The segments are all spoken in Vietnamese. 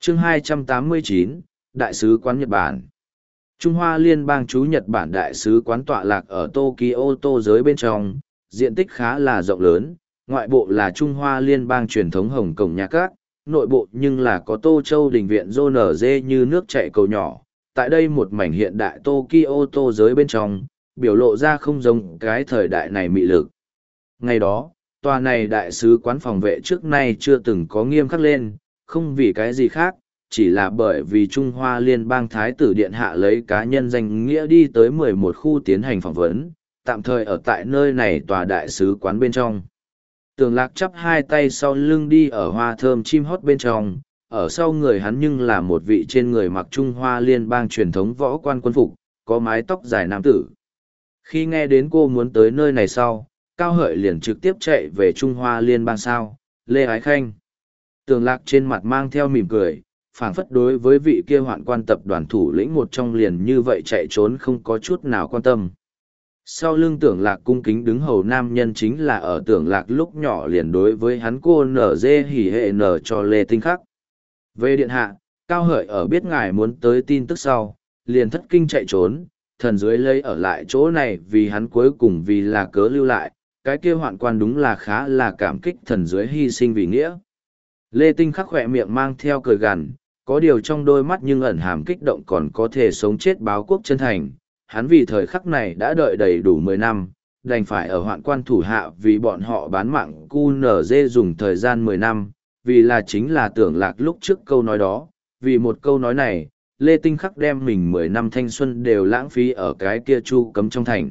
Chương 289, Đại sứ quán Nhật Bản. Trung Hoa Liên bang chú Nhật Bản đại sứ quán tọa lạc ở Tokyo tô giới bên trong, diện tích khá là rộng lớn, ngoại bộ là Trung Hoa Liên bang truyền thống Hồng Cổng nhà các, nội bộ nhưng là có Tô Châu đình viện rô nở dê như nước chảy cầu nhỏ. Tại đây một mảnh hiện đại Tokyo tô giới bên trong, biểu lộ ra không giống cái thời đại này mị lực. Ngày đó, tòa này đại sứ quán phòng vệ trước nay chưa từng có nghiêm khắc lên, không vì cái gì khác, chỉ là bởi vì Trung Hoa Liên bang Thái tử Điện Hạ lấy cá nhân danh nghĩa đi tới 11 khu tiến hành phỏng vấn, tạm thời ở tại nơi này tòa đại sứ quán bên trong. Tường Lạc chắp hai tay sau lưng đi ở hoa thơm chim hót bên trong, ở sau người hắn nhưng là một vị trên người mặc Trung Hoa Liên bang truyền thống võ quan quân phục, có mái tóc dài nam tử. Khi nghe đến cô muốn tới nơi này sau, Cao Hợi liền trực tiếp chạy về Trung Hoa Liên bang sao, Lê Ái Khanh. Tường Lạc trên mặt mang theo mỉm cười, phảng phất đối với vị kia hoạn quan tập đoàn thủ lĩnh một trong liền như vậy chạy trốn không có chút nào quan tâm. Sau lưng Tưởng Lạc cung kính đứng hầu nam nhân chính là ở Tưởng Lạc lúc nhỏ liền đối với hắn cô nở dê hỉ hệ nở cho Lê Tinh Khắc. Về điện hạ, Cao Hợi ở biết ngài muốn tới tin tức sau, liền thất kinh chạy trốn, thần dưới lấy ở lại chỗ này vì hắn cuối cùng vì là cớ lưu lại, cái kia hoạn quan đúng là khá là cảm kích thần dưới hy sinh vì nghĩa. Lê Tinh Khắc khỏe miệng mang theo cười gằn, có điều trong đôi mắt nhưng ẩn hàm kích động còn có thể sống chết báo quốc chân thành. Hắn vì thời khắc này đã đợi đầy đủ 10 năm, đành phải ở hoạn quan thủ hạ vì bọn họ bán mạng QNZ dùng thời gian 10 năm, vì là chính là Tưởng Lạc lúc trước câu nói đó, vì một câu nói này, Lê Tinh Khắc đem mình 10 năm thanh xuân đều lãng phí ở cái kia chu cấm trong thành.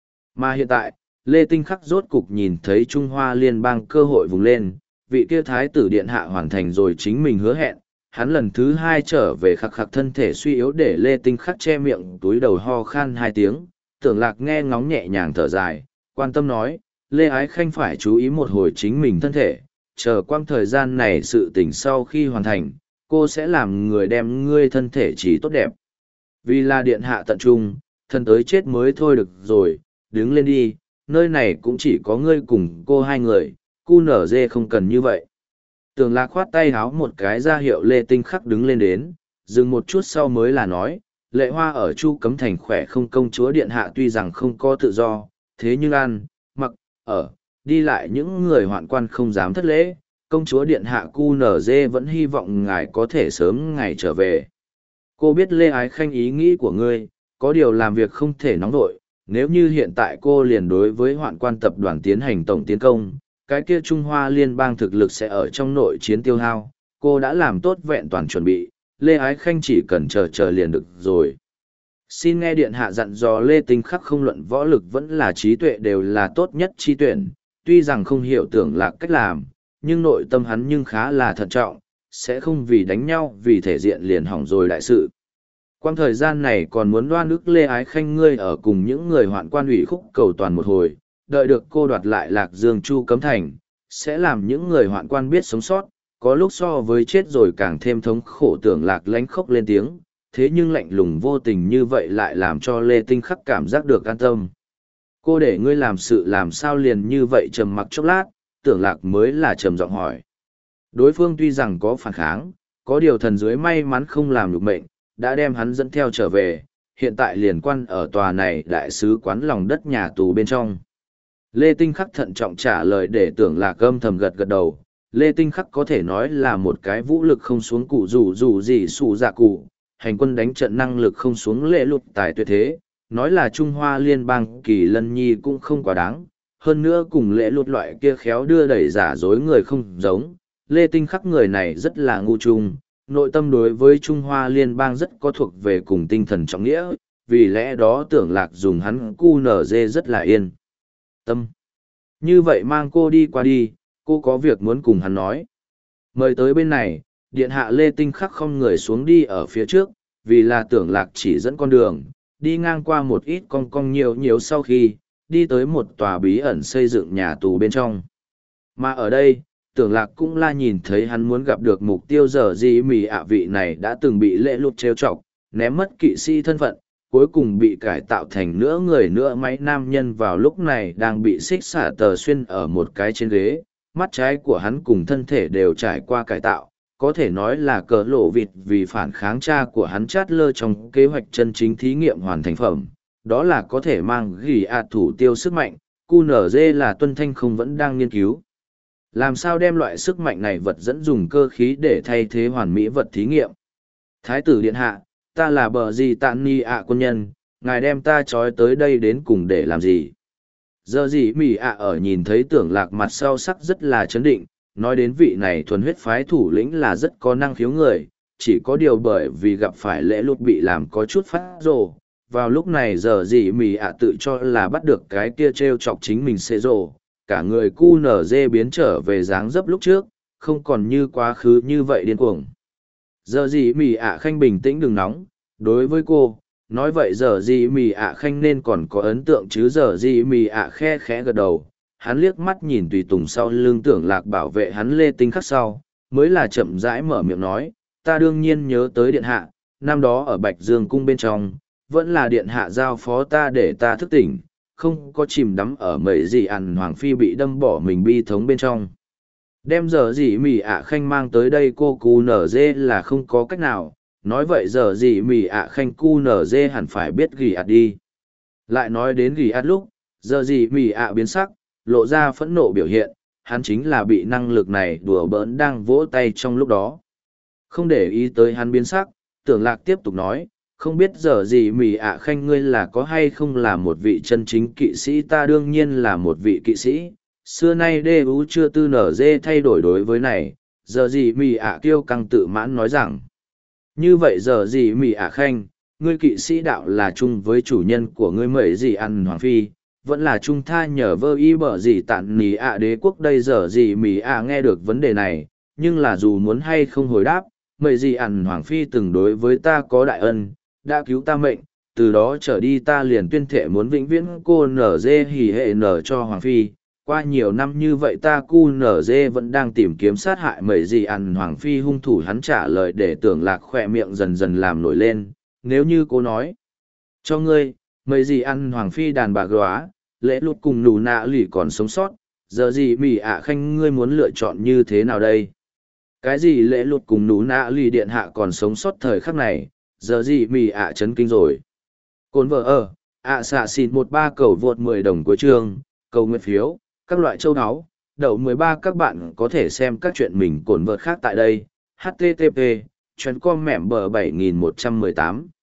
Mà hiện tại, Lê Tinh Khắc rốt cục nhìn thấy Trung Hoa Liên bang cơ hội vùng lên, vị kia thái tử điện hạ hoàn thành rồi chính mình hứa hẹn, hắn lần thứ hai trở về khắc khắc thân thể suy yếu để Lê Tinh Khắc che miệng túi đầu ho khan 2 tiếng, Tưởng Lạc nghe ngóng nhẹ nhàng thở dài, quan tâm nói, Lê Ái Khanh phải chú ý một hồi chính mình thân thể, chờ quang thời gian này sự tình sau khi hoàn thành, cô sẽ làm người đem ngươi thân thể chỉ tốt đẹp. Vì là điện hạ tận trung, thân tới chết mới thôi được rồi, đứng lên đi, nơi này cũng chỉ có ngươi cùng cô hai người, cu nở dê không cần như vậy. Tưởng Lạc khoát tay háo một cái ra hiệu Lê Tinh Khắc đứng lên đến, dừng một chút sau mới là nói, Lệ Hoa ở Chu Cấm Thành khỏe không, công chúa điện hạ tuy rằng không có tự do, thế nhưng ăn, mặc, ở, đi lại những người hoạn quan không dám thất lễ, công chúa điện hạ QNZ vẫn hy vọng ngài có thể sớm ngày trở về. Cô biết Lê Ái Khanh ý nghĩ của ngươi, có điều làm việc không thể nóng vội, nếu như hiện tại cô liền đối với hoạn quan tập đoàn tiến hành tổng tiến công, cái kia Trung Hoa Liên bang thực lực sẽ ở trong nội chiến tiêu hao, cô đã làm tốt vẹn toàn chuẩn bị, Lê Ái Khanh chỉ cần chờ liền được rồi. Xin nghe điện hạ dặn dò Lê Tinh Khắc không luận võ lực vẫn là trí tuệ đều là tốt nhất chi tuyển, tuy rằng không hiểu Tưởng Lạc cách làm, nhưng nội tâm hắn nhưng khá là thận trọng, sẽ không vì đánh nhau vì thể diện liền hỏng rồi đại sự. Quang thời gian này còn muốn đoan ức Lê Ái Khanh ngươi ở cùng những người hoạn quan ủy khúc cầu toàn một hồi, đợi được cô đoạt lại Lạc Dương Chu Cấm Thành, sẽ làm những người hoạn quan biết sống sót, có lúc so với chết rồi càng thêm thống khổ. Tưởng Lạc lánh khóc lên tiếng, thế nhưng lạnh lùng vô tình như vậy lại làm cho Lê Tinh Khắc cảm giác được an tâm. Cô để ngươi làm sự làm sao liền như vậy trầm mặc chốc lát, Tưởng Lạc mới là trầm giọng hỏi. Đối phương tuy rằng có phản kháng, có điều thần dưới may mắn không làm nhục mệnh, đã đem hắn dẫn theo trở về, hiện tại liền quan ở tòa này đại sứ quán lòng đất nhà tù bên trong. Lê Tinh Khắc thận trọng trả lời để Tưởng Lạc âm thầm gật gật đầu. Lê Tinh Khắc có thể nói là một cái vũ lực không xuống cụ dù gì sủ dạ cụ, hành quân đánh trận năng lực không xuống lệ lụt tài tuyệt thế, nói là Trung Hoa Liên bang Kỳ Lân Nhi cũng không quá đáng, hơn nữa cùng lệ lụt loại kia khéo đưa đẩy giả dối người không giống. Lê Tinh Khắc người này rất là ngu trung, nội tâm đối với Trung Hoa Liên bang rất có thuộc về cùng tinh thần trọng nghĩa, vì lẽ đó Tưởng Lạc dùng hắn QNZ rất là yên tâm. Như vậy mang cô đi qua đi, cô có việc muốn cùng hắn nói. Mời tới bên này, điện hạ Lê Tinh Khắc không người xuống đi ở phía trước, vì là Tưởng Lạc chỉ dẫn con đường, đi ngang qua một ít cong cong nhiều sau khi, đi tới một tòa bí ẩn xây dựng nhà tù bên trong. Mà ở đây, Tưởng Lạc cũng là nhìn thấy hắn muốn gặp được mục tiêu giờ gì mì ạ vị này đã từng bị lệ lụt trêu chọc, ném mất kỵ sĩ thân phận, cuối cùng bị cải tạo thành nữa người nữa máy nam nhân vào lúc này đang bị xích xả tờ xuyên ở một cái trên ghế, mắt trái của hắn cùng thân thể đều trải qua cải tạo, có thể nói là cờ lộ vịt vì phản kháng cha của hắn chát lơ trong kế hoạch chân chính thí nghiệm hoàn thành phẩm, đó là có thể mang gỉ ạt thủ tiêu sức mạnh, QNZ là Tuân Thanh không vẫn đang nghiên cứu. Làm sao đem loại sức mạnh này vật dẫn dùng cơ khí để thay thế hoàn mỹ vật thí nghiệm? Thái tử điện hạ, ta là bờ gì tạn ni ạ quân nhân, ngài đem ta trói tới đây đến cùng để làm gì? Giờ gì mỉ ạ ở nhìn thấy Tưởng Lạc mặt sau sắc rất là chấn định, nói đến vị này thuần huyết phái thủ lĩnh là rất có năng khiếu người, chỉ có điều bởi vì gặp phải lễ lụt bị làm có chút phát rồ. Vào lúc này giờ gì mỉ ạ tự cho là bắt được cái kia treo chọc chính mình sẽ rồ, cả người cu nở dê biến trở về dáng dấp lúc trước, không còn như quá khứ như vậy điên cuồng. Giờ gì mỉ ạ khanh bình tĩnh đừng nóng, đối với cô, nói vậy giờ gì mỉ ạ khanh nên còn có ấn tượng chứ. Giờ gì mỉ ạ khe khẽ gật đầu, hắn liếc mắt nhìn tùy tùng sau lưng Tưởng Lạc bảo vệ hắn lê tinh khắc sau, mới là chậm rãi mở miệng nói, ta đương nhiên nhớ tới điện hạ, năm đó ở Bạch Dương cung bên trong, vẫn là điện hạ giao phó ta để ta thức tỉnh, không có chìm đắm ở mấy gì ăn hoàng phi bị đâm bỏ mình bi thống bên trong. Đem giờ gì mỉ ạ khanh mang tới đây cô cu nở dê là không có cách nào, nói vậy giờ gì mỉ ạ khanh cu nở dê hẳn phải biết gỉ ạt đi. Lại nói đến gỉ ạt lúc, giờ gì mỉ ạ biến sắc, lộ ra phẫn nộ biểu hiện, hắn chính là bị năng lực này đùa bỡn đang vỗ tay trong lúc đó. Không để ý tới hắn biến sắc, Tưởng Lạc tiếp tục nói, không biết giờ gì mỉ ạ khanh ngươi là có hay không là một vị chân chính kỵ sĩ. Ta đương nhiên là một vị kỵ sĩ, xưa nay đê ú chưa tư nở dê thay đổi đối với này. Giờ gì mỉ ạ kiêu căng tự mãn nói rằng, như vậy giờ gì mỉ ạ khanh, ngươi kỵ sĩ đạo là chung với chủ nhân của ngươi mấy gì ăn hoàng phi, vẫn là trung tha nhờ vơ y bở gì tạn nì ạ đế quốc đây. Giờ gì mỉ ạ nghe được vấn đề này, nhưng là dù muốn hay không hồi đáp, mấy gì ăn hoàng phi từng đối với ta có đại ân, đã cứu ta mệnh, từ đó trở đi ta liền tuyên thệ muốn vĩnh viễn cô nở dê hỉ hệ nở cho hoàng phi. Qua nhiều năm như vậy ta cu nở dê vẫn đang tìm kiếm sát hại mấy gì ăn hoàng phi hung thủ. Hắn trả lời để Tưởng Lạc khỏe miệng dần dần làm nổi lên, nếu như cô nói cho ngươi, mấy gì ăn hoàng phi đàn bà góa, lễ lụt cùng nụ nạ lì còn sống sót, giờ gì mỉ ạ khanh ngươi muốn lựa chọn như thế nào đây? Cái gì lễ lụt cùng nụ nạ lì điện hạ còn sống sót thời khắc này, giờ gì mỉ ạ chấn kinh rồi. Cồn vợ ở, ạ xạ xịt 13 cầu vượt 10 đồng của trường, cầu nguyện phiếu, các loại châu áo, đậu 13 các bạn có thể xem các chuyện mình cồn vợt khác tại đây, http, chuyến com mẻm bờ 7118.